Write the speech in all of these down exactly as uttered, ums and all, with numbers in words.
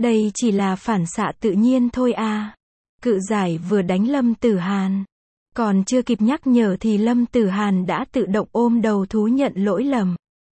Đây chỉ là phản xạ tự nhiên thôi à. Cự giải vừa đánh Lâm Tử Hàn. Còn chưa kịp nhắc nhở thì Lâm Tử Hàn đã tự động ôm đầu thú nhận lỗi lầm.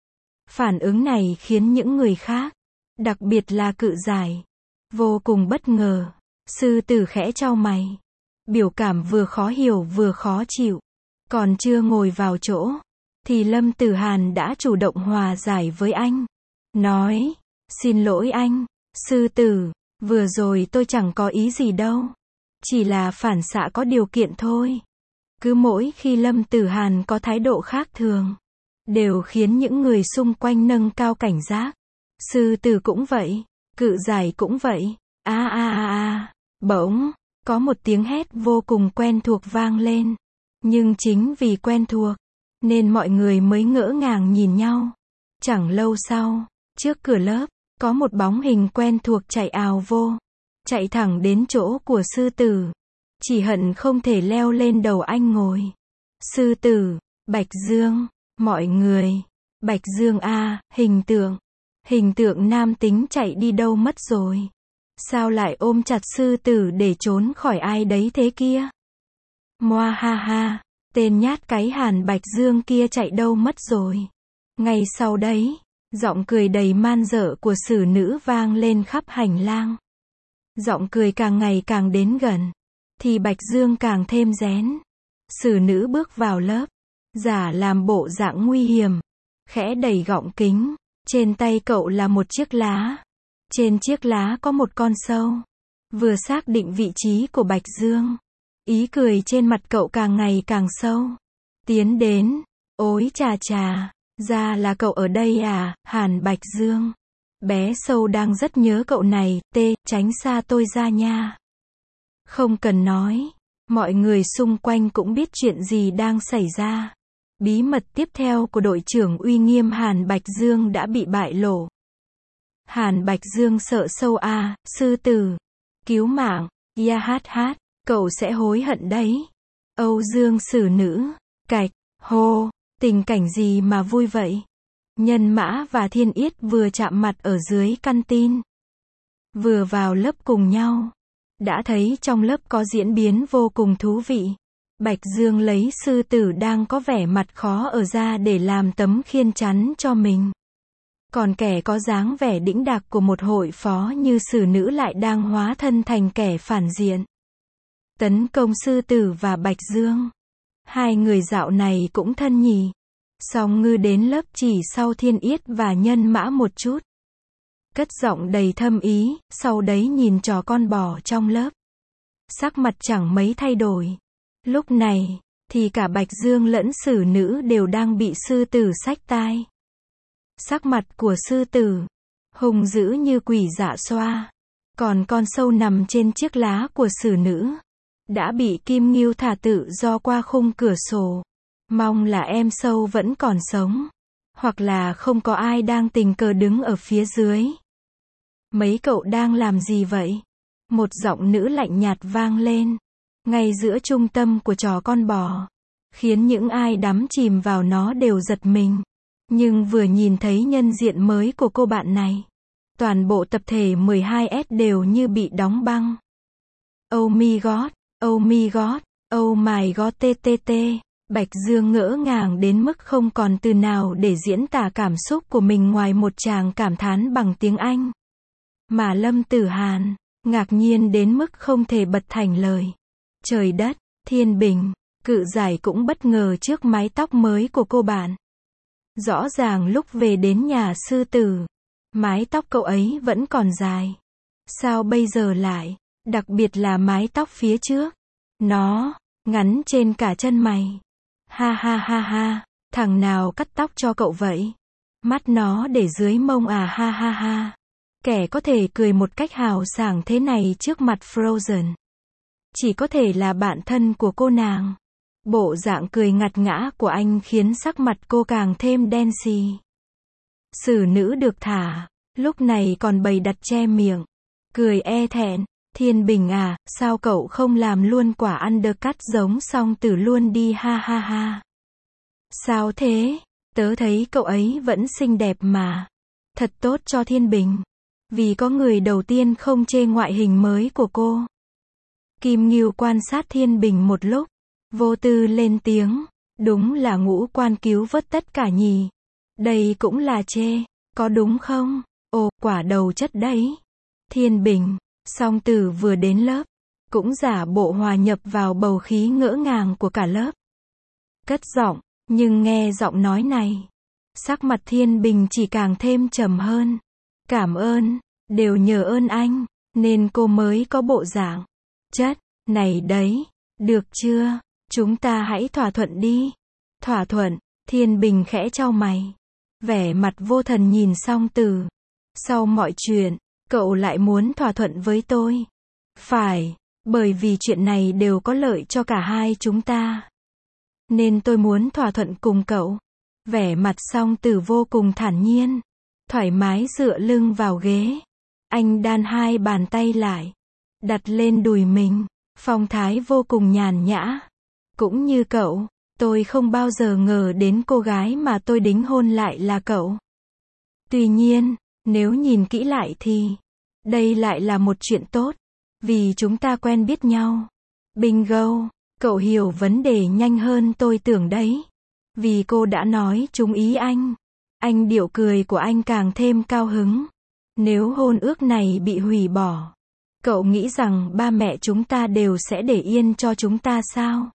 Phản ứng này khiến những người khác, đặc biệt là cự giải, vô cùng bất ngờ. Sư tử khẽ chau mày. Biểu cảm vừa khó hiểu vừa khó chịu. Còn chưa ngồi vào chỗ, thì Lâm Tử Hàn đã chủ động hòa giải với anh. Nói, xin lỗi anh, sư tử, vừa rồi tôi chẳng có ý gì đâu. Chỉ là phản xạ có điều kiện thôi. Cứ mỗi khi Lâm Tử Hàn có thái độ khác thường, đều khiến những người xung quanh nâng cao cảnh giác. Sư tử cũng vậy, cự giải cũng vậy. A a a a, bỗng, có một tiếng hét vô cùng quen thuộc vang lên. Nhưng chính vì quen thuộc, nên mọi người mới ngỡ ngàng nhìn nhau. Chẳng lâu sau, trước cửa lớp, có một bóng hình quen thuộc chạy ào vô. Chạy thẳng đến chỗ của sư tử. Chỉ hận không thể leo lên đầu anh ngồi. Sư tử, Bạch Dương, mọi người. Bạch Dương a, hình tượng. Hình tượng nam tính chạy đi đâu mất rồi? Sao lại ôm chặt sư tử để trốn khỏi ai đấy thế kia? Moa ha ha, tên nhát cái Hàn Bạch Dương kia chạy đâu mất rồi? Ngay sau đấy, giọng cười đầy man dợ của xử nữ vang lên khắp hành lang. Giọng cười càng ngày càng đến gần, thì Bạch Dương càng thêm rén. Xử nữ bước vào lớp, giả làm bộ dạng nguy hiểm, khẽ đẩy gọng kính. Trên tay cậu là một chiếc lá. Trên chiếc lá có một con sâu. Vừa xác định vị trí của Bạch Dương, ý cười trên mặt cậu càng ngày càng sâu. Tiến đến, ối chà chà, ra là cậu ở đây à, Hàn Bạch Dương. Bé sâu đang rất nhớ cậu này, tê, tránh xa tôi ra nha. Không cần nói, mọi người xung quanh cũng biết chuyện gì đang xảy ra. Bí mật tiếp theo của đội trưởng uy nghiêm Hàn Bạch Dương đã bị bại lộ. Hàn Bạch Dương sợ sâu à, sư tử. Cứu mạng, ya hát hát, cậu sẽ hối hận đấy. Âu Dương xử nữ, cạch, hô, tình cảnh gì mà vui vậy? Nhân Mã và Thiên Yết vừa chạm mặt ở dưới căn tin. Vừa vào lớp cùng nhau. Đã thấy trong lớp có diễn biến vô cùng thú vị. Bạch Dương lấy sư tử đang có vẻ mặt khó ở ra để làm tấm khiên chắn cho mình. Còn kẻ có dáng vẻ đĩnh đạc của một hội phó như xử nữ lại đang hóa thân thành kẻ phản diện. Tấn công sư tử và Bạch Dương. Hai người dạo này cũng thân nhỉ. Song Ngư đến lớp chỉ sau Thiên Yết và Nhân Mã một chút. Cất giọng đầy thâm ý, sau đấy nhìn trò con bò trong lớp. Sắc mặt chẳng mấy thay đổi. Lúc này, thì cả Bạch Dương lẫn xử nữ đều đang bị sư tử xách tai. Sắc mặt của sư tử, hung dữ như quỷ dạ xoa. Còn con sâu nằm trên chiếc lá của xử nữ, đã bị Kim Ngưu thả tự do qua khung cửa sổ. Mong là em sâu vẫn còn sống. Hoặc là không có ai đang tình cờ đứng ở phía dưới. Mấy cậu đang làm gì vậy? Một giọng nữ lạnh nhạt vang lên. Ngay giữa trung tâm của trò con bò. Khiến những ai đắm chìm vào nó đều giật mình. Nhưng vừa nhìn thấy nhân diện mới của cô bạn này, toàn bộ tập thể mười hai S đều như bị đóng băng. Oh my god, oh my god, oh my god ttt. Bạch Dương ngỡ ngàng đến mức không còn từ nào để diễn tả cảm xúc của mình ngoài một tràng cảm thán bằng tiếng Anh. Mà Lâm Tử Hàn, ngạc nhiên đến mức không thể bật thành lời. Trời đất, Thiên Bình, cự giải cũng bất ngờ trước mái tóc mới của cô bạn. Rõ ràng lúc về đến nhà sư tử, mái tóc cậu ấy vẫn còn dài. Sao bây giờ lại, đặc biệt là mái tóc phía trước, nó ngắn trên cả chân mày. Ha ha ha ha, thằng nào cắt tóc cho cậu vậy? Mắt nó để dưới mông à, ha ha ha. Kẻ có thể cười một cách hào sảng thế này trước mặt Frozen, chỉ có thể là bạn thân của cô nàng. Bộ dạng cười ngặt ngã của anh khiến sắc mặt cô càng thêm đen xì. Xử nữ được thả, lúc này còn bày đặt che miệng, cười e thẹn. Thiên Bình à, sao cậu không làm luôn quả undercut giống Song Tử luôn đi, ha ha ha. Sao thế? Tớ thấy cậu ấy vẫn xinh đẹp mà. Thật tốt cho Thiên Bình. Vì có người đầu tiên không chê ngoại hình mới của cô. Kim Ngưu quan sát Thiên Bình một lúc, vô tư lên tiếng, đúng là ngũ quan cứu vớt tất cả nhỉ. Đây cũng là chê, có đúng không? Ồ, quả đầu chất đấy. Thiên Bình, Song Tử vừa đến lớp, cũng giả bộ hòa nhập vào bầu khí ngỡ ngàng của cả lớp. Cất giọng, nhưng nghe giọng nói này, sắc mặt Thiên Bình chỉ càng thêm trầm hơn. Cảm ơn, đều nhờ ơn anh, nên cô mới có bộ dạng chất này đấy. Được chưa? Chúng ta hãy thỏa thuận đi. Thỏa thuận, Thiên Bình khẽ chau mày. Vẻ mặt vô thần nhìn Song Tử. Sau mọi chuyện, cậu lại muốn thỏa thuận với tôi. Phải, bởi vì chuyện này đều có lợi cho cả hai chúng ta. Nên tôi muốn thỏa thuận cùng cậu. Vẻ mặt Song Tử vô cùng thản nhiên. Thoải mái dựa lưng vào ghế. Anh đan hai bàn tay lại. Đặt lên đùi mình. Phong thái vô cùng nhàn nhã. Cũng như cậu, tôi không bao giờ ngờ đến cô gái mà tôi đính hôn lại là cậu. Tuy nhiên, nếu nhìn kỹ lại thì, đây lại là một chuyện tốt. Vì chúng ta quen biết nhau. Bingo, cậu hiểu vấn đề nhanh hơn tôi tưởng đấy. Vì cô đã nói trúng ý anh. Anh điệu cười của anh càng thêm cao hứng. Nếu hôn ước này bị hủy bỏ, cậu nghĩ rằng ba mẹ chúng ta đều sẽ để yên cho chúng ta sao?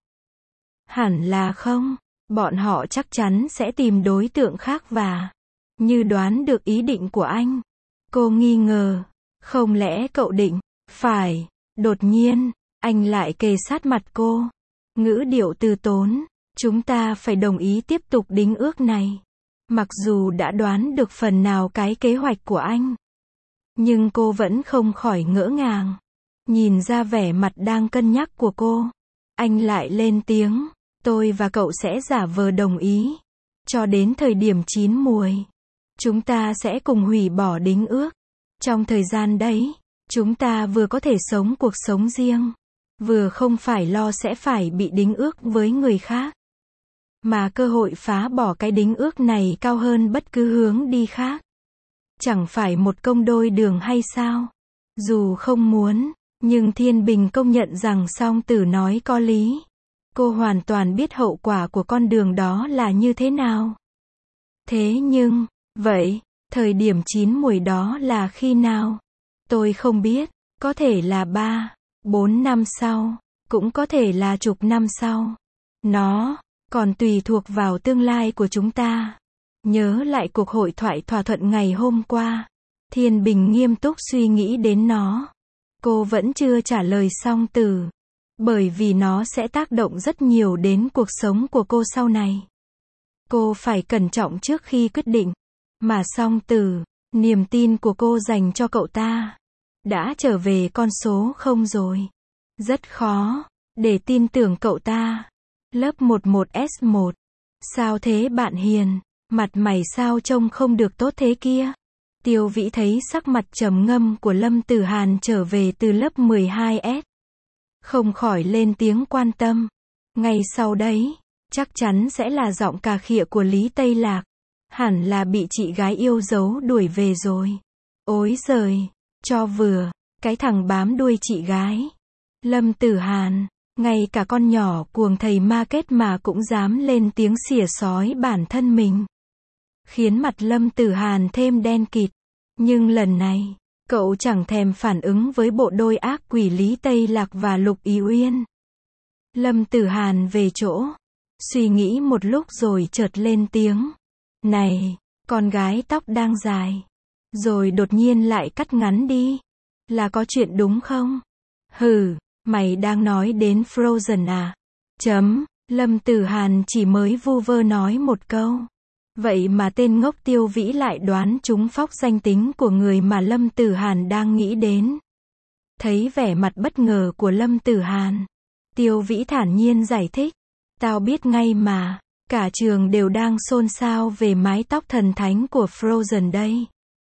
Hẳn là không. Bọn họ chắc chắn sẽ tìm đối tượng khác và, như đoán được ý định của anh, cô nghi ngờ. Không lẽ cậu định, phải, đột nhiên, anh lại kề sát mặt cô. Ngữ điệu từ tốn, chúng ta phải đồng ý tiếp tục đính ước này. Mặc dù đã đoán được phần nào cái kế hoạch của anh, nhưng cô vẫn không khỏi ngỡ ngàng. Nhìn ra vẻ mặt đang cân nhắc của cô, anh lại lên tiếng, tôi và cậu sẽ giả vờ đồng ý. Cho đến thời điểm chín muồi, chúng ta sẽ cùng hủy bỏ đính ước. Trong thời gian đấy, chúng ta vừa có thể sống cuộc sống riêng, vừa không phải lo sẽ phải bị đính ước với người khác. Mà cơ hội phá bỏ cái đính ước này cao hơn bất cứ hướng đi khác. Chẳng phải một công đôi đường hay sao? Dù không muốn, nhưng Thiên Bình công nhận rằng Song Tử nói có lý. Cô hoàn toàn biết hậu quả của con đường đó là như thế nào. Thế nhưng, vậy, thời điểm chín muồi đó là khi nào? Tôi không biết, có thể là ba, bốn năm sau, cũng có thể là chục năm sau. Nó còn tùy thuộc vào tương lai của chúng ta. Nhớ lại cuộc hội thoại thỏa thuận ngày hôm qua. Thiên Bình nghiêm túc suy nghĩ đến nó. Cô vẫn chưa trả lời Song Tử. Bởi vì nó sẽ tác động rất nhiều đến cuộc sống của cô sau này. Cô phải cẩn trọng trước khi quyết định. Mà Song Tử, niềm tin của cô dành cho cậu ta đã trở về con số không rồi. Rất khó để tin tưởng cậu ta. Lớp mười một S một. Sao thế bạn Hiền? Mặt mày sao trông không được tốt thế kia? Tiêu Vĩ thấy sắc mặt trầm ngâm của Lâm Tử Hàn trở về từ lớp mười hai S. Không khỏi lên tiếng quan tâm. Ngay sau đấy, chắc chắn sẽ là giọng cà khịa của Lý Tây Lạc. Hẳn là bị chị gái yêu dấu đuổi về rồi. Ối giời, cho vừa, cái thằng bám đuôi chị gái. Lâm Tử Hàn, ngay cả con nhỏ cuồng thầy ma kết mà cũng dám lên tiếng xỉa xói bản thân mình. Khiến mặt Lâm Tử Hàn thêm đen kịt. Nhưng lần này, cậu chẳng thèm phản ứng với bộ đôi ác quỷ Lý Tây Lạc và Lục Ý Uyên. Lâm Tử Hàn về chỗ, suy nghĩ một lúc rồi chợt lên tiếng. Này, con gái tóc đang dài. Rồi đột nhiên lại cắt ngắn đi. Là có chuyện đúng không? Hừ, mày đang nói đến Frozen à? Chấm, Lâm Tử Hàn chỉ mới vu vơ nói một câu. Vậy mà tên ngốc Tiêu Vĩ lại đoán trúng phóc danh tính của người mà Lâm Tử Hàn đang nghĩ đến. Thấy vẻ mặt bất ngờ của Lâm Tử Hàn, Tiêu Vĩ thản nhiên giải thích. Tao biết ngay mà, cả trường đều đang xôn xao về mái tóc thần thánh của Frozen đây.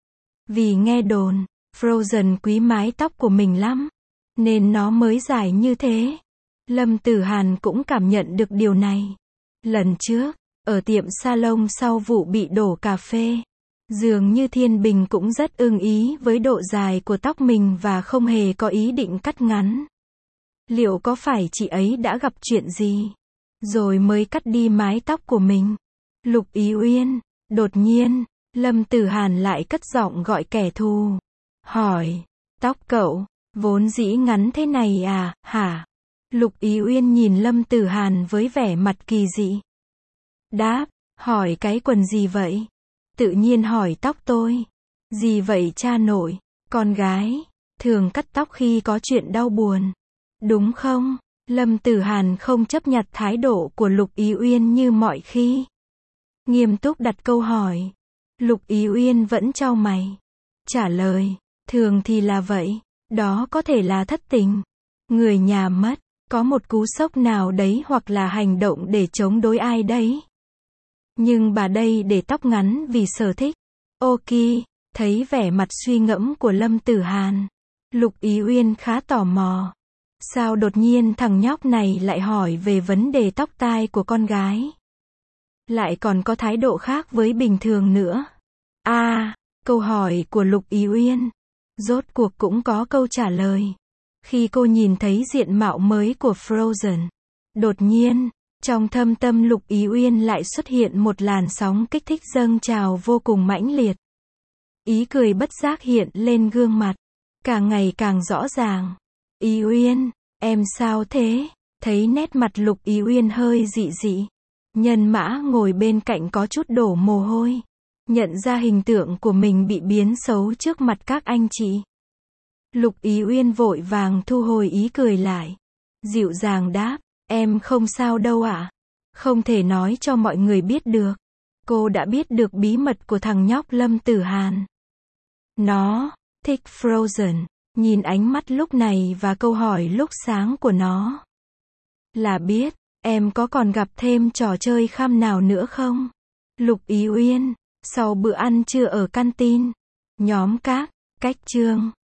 Vì nghe đồn, Frozen quý mái tóc của mình lắm, nên nó mới dài như thế. Lâm Tử Hàn cũng cảm nhận được điều này. Lần trước, ở tiệm salon sau vụ bị đổ cà phê, Dường như Thiên Bình cũng rất ưng ý với độ dài của tóc mình và không hề có ý định cắt ngắn. Liệu có phải chị ấy đã gặp chuyện gì rồi mới cắt đi mái tóc của mình? Lục Ý Uyên. Đột nhiên, Lâm Tử Hàn lại cất giọng gọi kẻ thù. Hỏi, tóc cậu, vốn dĩ ngắn thế này à, hả? Lục Ý Uyên nhìn Lâm Tử Hàn với vẻ mặt kỳ dị. Đáp, hỏi cái quần gì vậy? Tự nhiên hỏi tóc tôi. Gì vậy cha nội? Con gái thường cắt tóc khi có chuyện đau buồn, đúng không? Lâm Tử Hàn không chấp nhận thái độ của Lục Ý Uyên như mọi khi. Nghiêm túc đặt câu hỏi. Lục Ý Uyên vẫn chau mày. Trả lời, thường thì là vậy. Đó có thể là thất tình, người nhà mất, có một cú sốc nào đấy hoặc là hành động để chống đối ai đấy. Nhưng bà đây để tóc ngắn vì sở thích. Ok, thấy vẻ mặt suy ngẫm của Lâm Tử Hàn. Lục Ý Uyên khá tò mò. Sao đột nhiên thằng nhóc này lại hỏi về vấn đề tóc tai của con gái? Lại còn có thái độ khác với bình thường nữa. À, câu hỏi của Lục Ý Uyên rốt cuộc cũng có câu trả lời. Khi cô nhìn thấy diện mạo mới của Frozen, đột nhiên, trong thâm tâm Lục Ý Uyên lại xuất hiện một làn sóng kích thích dâng trào vô cùng mãnh liệt. Ý cười bất giác hiện lên gương mặt, càng ngày càng rõ ràng. Ý Uyên, em sao thế? Thấy nét mặt Lục Ý Uyên hơi dị dị. Nhân Mã ngồi bên cạnh có chút đổ mồ hôi. Nhận ra hình tượng của mình bị biến xấu trước mặt các anh chị. Lục Ý Uyên vội vàng thu hồi ý cười lại. Dịu dàng đáp, em không sao đâu ạ. Không thể nói cho mọi người biết được. Cô đã biết được bí mật của thằng nhóc Lâm Tử Hàn. Nó thích Frozen. Nhìn ánh mắt lúc này và câu hỏi lúc sáng của nó. Là biết, em có còn gặp thêm trò chơi khăm nào nữa không? Lục Ý Uyên. Sau bữa ăn trưa ở canteen, nhóm các cách chương